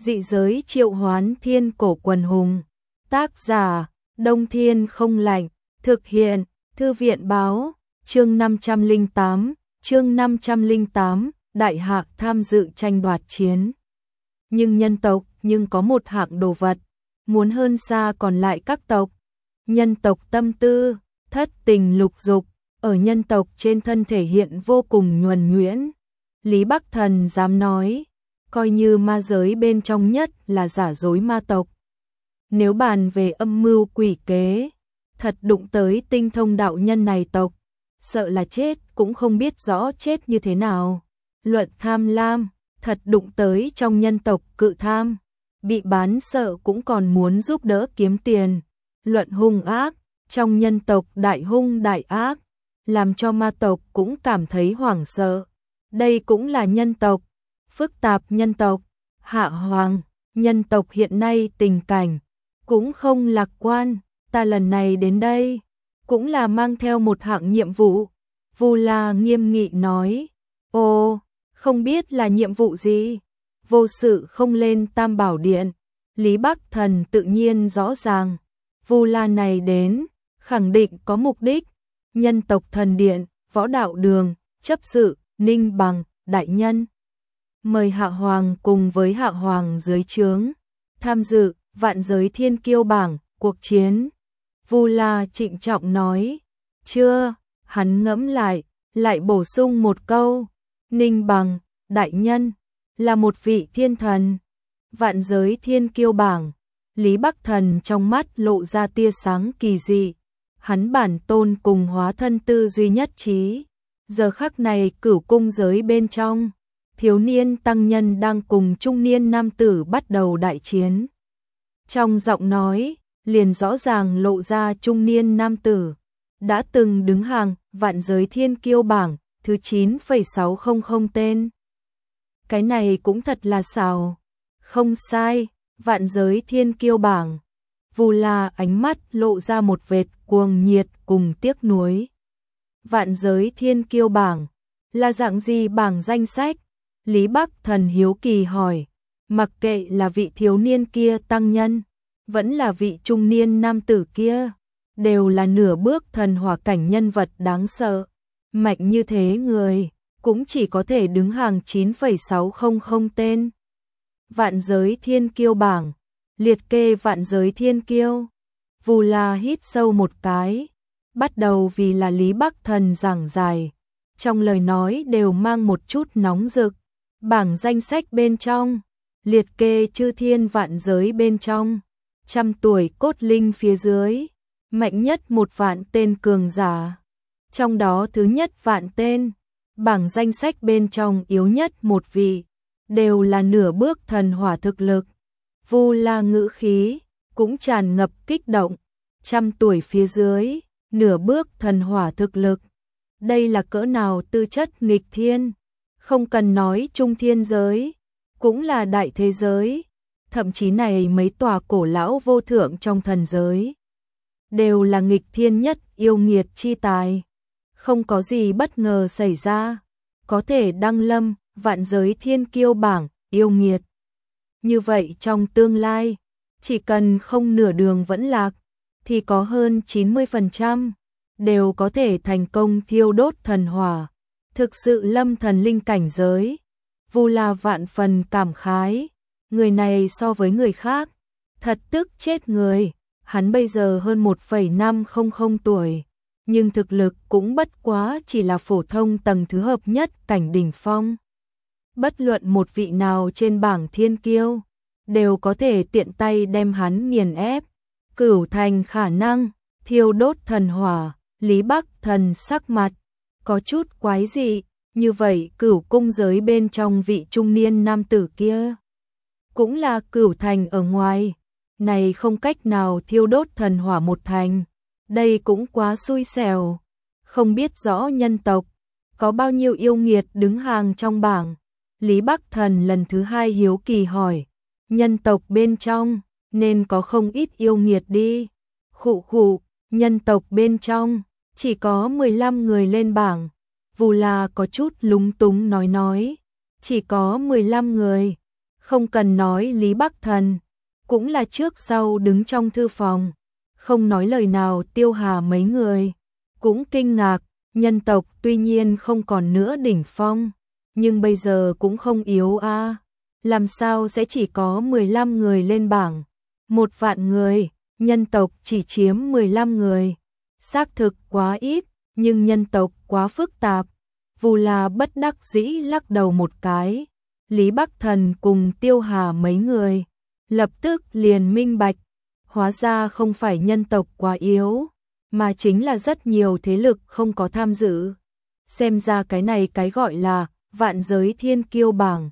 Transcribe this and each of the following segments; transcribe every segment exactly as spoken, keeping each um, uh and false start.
Dị giới triệu hoán thiên cổ quần hùng. Tác giả, Đông Thiên không lạnh. Thực hiện, Thư viện báo, chương năm trăm lẻ tám, chương năm trăm lẻ tám, đại hạc tham dự tranh đoạt chiến. Nhưng nhân tộc, nhưng có một hạng đồ vật, muốn hơn xa còn lại các tộc. Nhân tộc tâm tư, thất tình lục dục, ở nhân tộc trên thân thể hiện vô cùng nhuần nhuyễn. Lý Bắc Thần dám nói, coi như ma giới bên trong nhất là giả dối ma tộc. Nếu bàn về âm mưu quỷ kế, thật đụng tới tinh thông đạo nhân này tộc, sợ là chết cũng không biết rõ chết như thế nào. Luận tham lam, thật đụng tới trong nhân tộc cự tham, bị bán sợ cũng còn muốn giúp đỡ kiếm tiền. Luận hung ác, trong nhân tộc đại hung đại ác, làm cho ma tộc cũng cảm thấy hoảng sợ. Đây cũng là nhân tộc, phức tạp nhân tộc, hạ hoàng, nhân tộc hiện nay tình cảnh cũng không lạc quan. Ta lần này đến đây cũng là mang theo một hạng nhiệm vụ. Vu La nghiêm nghị nói. Ồ, không biết là nhiệm vụ gì? Vô sự không lên Tam Bảo Điện. Lý Bắc Thần tự nhiên rõ ràng. Vu La này đến, khẳng định có mục đích. Nhân tộc thần điện, võ đạo đường, chấp sự, Ninh Bằng, đại nhân. Mời Hạ Hoàng cùng với Hạ Hoàng dưới trướng tham dự vạn giới thiên kiêu bảng, cuộc chiến. Vu La trịnh trọng nói. Chưa, hắn ngẫm lại, lại bổ sung một câu. Ninh Bằng, đại nhân, là một vị thiên thần. Vạn giới thiên kiêu bảng, Lý Bắc Thần trong mắt lộ ra tia sáng kỳ dị. Hắn bản tôn cùng hóa thân tư duy nhất trí. Giờ khắc này cửu cung giới bên trong, thiếu niên tăng nhân đang cùng trung niên nam tử bắt đầu đại chiến. Trong giọng nói, liền rõ ràng lộ ra trung niên nam tử đã từng đứng hàng vạn giới thiên kiêu bảng thứ chín phẩy sáu không không tên. Cái này cũng thật là xảo. Không sai, vạn giới thiên kiêu bảng. Vu La ánh mắt lộ ra một vệt cuồng nhiệt cùng tiếc nuối. Vạn giới thiên kiêu bảng là dạng gì bảng danh sách? Lý Bắc Thần hiếu kỳ hỏi. Mặc kệ là vị thiếu niên kia tăng nhân, vẫn là vị trung niên nam tử kia, đều là nửa bước thần hỏa cảnh nhân vật đáng sợ. Mạnh như thế người, cũng chỉ có thể đứng hàng chín phẩy sáu không không tên. Vạn giới thiên kiêu bảng, liệt kê vạn giới thiên kiêu. Vu La hít sâu một cái, bắt đầu vì là Lý Bắc Thần giảng giải. Trong lời nói đều mang một chút nóng rực. Bảng danh sách bên trong, liệt kê chư thiên vạn giới bên trong, trăm tuổi cốt linh phía dưới, mạnh nhất một vạn tên cường giả. Trong đó thứ nhất vạn tên, bảng danh sách bên trong yếu nhất một vị, đều là nửa bước thần hỏa thực lực. Vu La ngữ khí cũng tràn ngập kích động. Trăm tuổi phía dưới, nửa bước thần hỏa thực lực. Đây là cỡ nào tư chất nghịch thiên. Không cần nói trung thiên giới, cũng là đại thế giới. Thậm chí này mấy tòa cổ lão vô thượng trong thần giới, đều là nghịch thiên nhất yêu nghiệt chi tài. Không có gì bất ngờ xảy ra, có thể đăng lâm vạn giới thiên kiêu bảng yêu nghiệt. Như vậy trong tương lai, chỉ cần không nửa đường vẫn lạc, thì có hơn chín mươi phần trăm đều có thể thành công thiêu đốt thần hỏa, thực sự lâm thần linh cảnh giới. Vu La vạn phần cảm khái, người này so với người khác, thật tức chết người. Hắn bây giờ hơn một phẩy năm không không tuổi, nhưng thực lực cũng bất quá chỉ là phổ thông tầng thứ hợp nhất cảnh đỉnh phong. Bất luận một vị nào trên bảng thiên kiêu, đều có thể tiện tay đem hắn nghiền ép. Cửu thành khả năng thiêu đốt thần hỏa. Lý Bắc Thần sắc mặt có chút quái dị. Như vậy cửu cung giới bên trong vị trung niên nam tử kia, cũng là cửu thành ở ngoài, này không cách nào thiêu đốt thần hỏa một thành. Đây cũng quá xui xẻo. Không biết rõ nhân tộc có bao nhiêu yêu nghiệt đứng hàng trong bảng. Lý Bắc Thần lần thứ hai hiếu kỳ hỏi. Nhân tộc bên trong nên có không ít yêu nghiệt đi. Khụ khụ, nhân tộc bên trong chỉ có mười lăm người lên bảng. Vu La có chút lúng túng nói nói. Chỉ có mười lăm người. Không cần nói Lý Bắc Thần, cũng là trước sau đứng trong thư phòng, không nói lời nào. Tiêu Hà mấy người cũng kinh ngạc, nhân tộc tuy nhiên không còn nữa đỉnh phong, nhưng bây giờ cũng không yếu a. À. Làm sao sẽ chỉ có mười lăm người lên bảng? Một vạn người, nhân tộc chỉ chiếm mười lăm người. Xác thực quá ít, nhưng nhân tộc quá phức tạp. Vu La bất đắc dĩ lắc đầu một cái. Lý Bắc Thần cùng Tiêu Hà mấy người lập tức liền minh bạch, hóa ra không phải nhân tộc quá yếu, mà chính là rất nhiều thế lực không có tham dự. Xem ra cái này cái gọi là vạn giới thiên kiêu bảng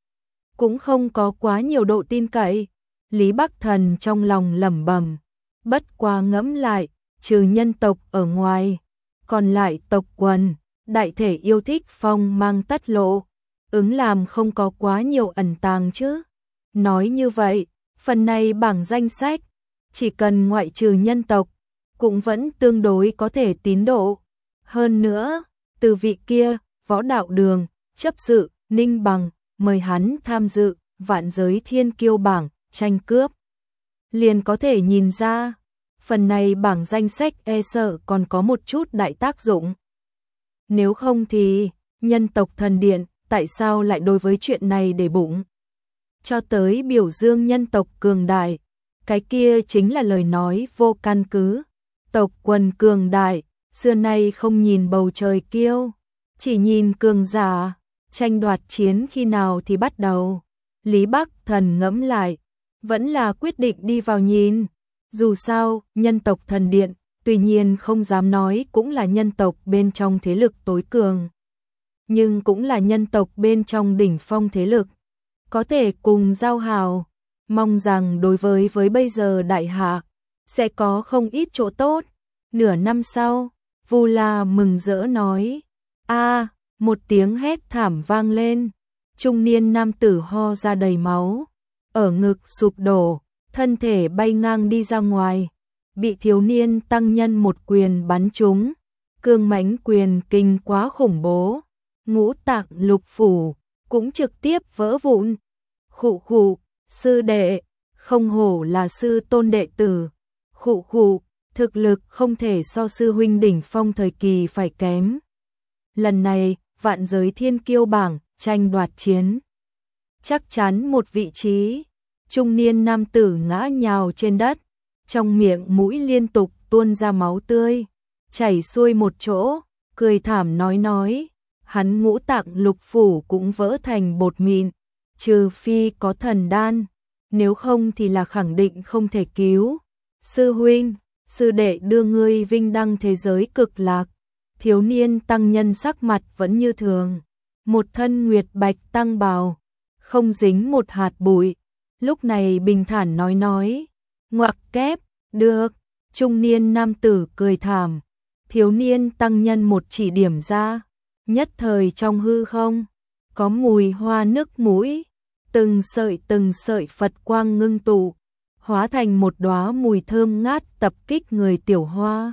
cũng không có quá nhiều độ tin cậy. Lý Bắc Thần trong lòng lẩm bẩm, bất quá ngẫm lại, trừ nhân tộc ở ngoài, còn lại tộc quần, đại thể yêu thích phong mang tất lộ, ứng làm không có quá nhiều ẩn tàng chứ. Nói như vậy, phần này bảng danh sách, chỉ cần ngoại trừ nhân tộc, cũng vẫn tương đối có thể tín độ. Hơn nữa, từ vị kia, Võ Đạo Đường, chấp sự, Ninh Bằng, mời hắn tham dự vạn giới thiên kiêu bảng, tranh cướp. Liền có thể nhìn ra, phần này bảng danh sách e sợ còn có một chút đại tác dụng. Nếu không thì, nhân tộc thần điện, tại sao lại đối với chuyện này để bụng? Cho tới biểu dương nhân tộc cường đại, cái kia chính là lời nói vô căn cứ. Tộc quần cường đại, xưa nay không nhìn bầu trời kiêu, chỉ nhìn cường giả. Tranh đoạt chiến khi nào thì bắt đầu? Lý Bắc Thần ngẫm lại, vẫn là quyết định đi vào nhìn. Dù sao, nhân tộc thần điện, tuy nhiên không dám nói cũng là nhân tộc bên trong thế lực tối cường, nhưng cũng là nhân tộc bên trong đỉnh phong thế lực, có thể cùng giao hảo. Mong rằng đối với với bây giờ đại hạ, sẽ có không ít chỗ tốt. Nửa năm sau, Vu La mừng rỡ nói, a một tiếng hét thảm vang lên, trung niên nam tử ho ra đầy máu, ở ngực sụp đổ, thân thể bay ngang đi ra ngoài, bị thiếu niên tăng nhân một quyền bắn trúng, cương mãnh quyền kinh quá khủng bố, ngũ tạng lục phủ cũng trực tiếp vỡ vụn. Khụ khụ, sư đệ, không hổ là sư tôn đệ tử. Khụ khụ, thực lực không thể so sư huynh đỉnh phong thời kỳ phải kém. Lần này, vạn giới thiên kiêu bảng, tranh đoạt chiến. Chắc chắn một vị trí, trung niên nam tử ngã nhào trên đất, trong miệng mũi liên tục tuôn ra máu tươi, chảy xuôi một chỗ, cười thảm nói nói, hắn ngũ tạng lục phủ cũng vỡ thành bột mịn, trừ phi có thần đan, nếu không thì là khẳng định không thể cứu. Sư huynh, sư đệ đưa ngươi vinh đăng thế giới cực lạc. Thiếu niên tăng nhân sắc mặt vẫn như thường, một thân nguyệt bạch tăng bào, không dính một hạt bụi, lúc này bình thản nói nói, ngoặc kép, được. Trung niên nam tử cười thảm, thiếu niên tăng nhân một chỉ điểm ra, nhất thời trong hư không, có mùi hoa nước mũi, từng sợi từng sợi Phật quang ngưng tụ, hóa thành một đóa mùi thơm ngát tập kích người tiểu hoa.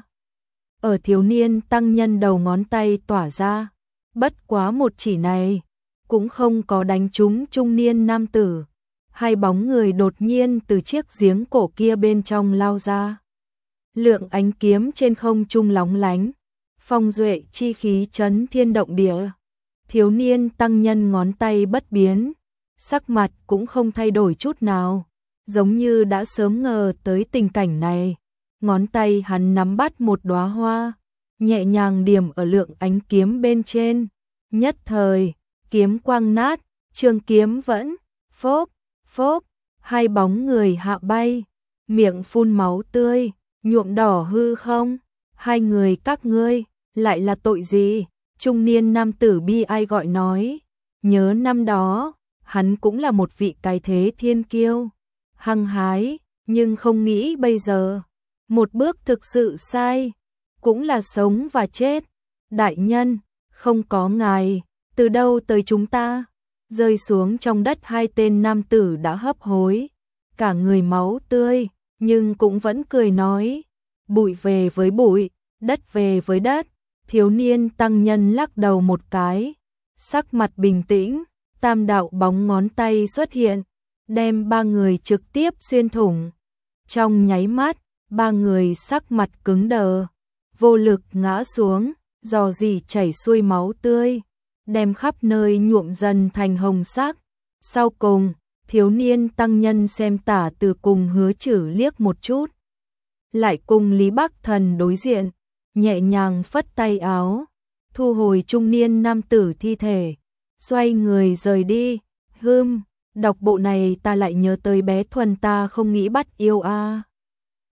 Ở thiếu niên tăng nhân đầu ngón tay tỏa ra, bất quá một chỉ này, cũng không có đánh trúng trung niên nam tử. Hai bóng người đột nhiên từ chiếc giếng cổ kia bên trong lao ra. Lượng ánh kiếm trên không trung lóng lánh, phong duệ chi khí chấn thiên động địa. Thiếu niên tăng nhân ngón tay bất biến, sắc mặt cũng không thay đổi chút nào, giống như đã sớm ngờ tới tình cảnh này. Ngón tay hắn nắm bắt một đóa hoa, nhẹ nhàng điểm ở lượng ánh kiếm bên trên. Nhất thời, kiếm quang nát, trường kiếm vẫn, phốp, phốp, hai bóng người hạ bay, miệng phun máu tươi, nhuộm đỏ hư không. Hai người các ngươi, lại là tội gì? Trung niên nam tử bi ai gọi nói, nhớ năm đó, hắn cũng là một vị cái thế thiên kiêu, hăng hái, nhưng không nghĩ bây giờ. Một bước thực sự sai, cũng là sống và chết. Đại nhân, không có ngài, từ đâu tới chúng ta? Rơi xuống trong đất hai tên nam tử đã hấp hối, cả người máu tươi, nhưng cũng vẫn cười nói, bụi về với bụi, đất về với đất. Thiếu niên tăng nhân lắc đầu một cái, sắc mặt bình tĩnh, tam đạo bóng ngón tay xuất hiện, đem ba người trực tiếp xuyên thủng. Trong nháy mắt, ba người sắc mặt cứng đờ, vô lực ngã xuống, rò rỉ chảy xuôi máu tươi, đem khắp nơi nhuộm dần thành hồng sắc. Sau cùng, thiếu niên tăng nhân xem Tả Từ cùng Hứa Chử liếc một chút, lại cùng Lý Bắc Thần đối diện, nhẹ nhàng phất tay áo, thu hồi trung niên nam tử thi thể, xoay người rời đi. Hừm, đọc bộ này ta lại nhớ tới bé Thuần ta không nghĩ bắt yêu a.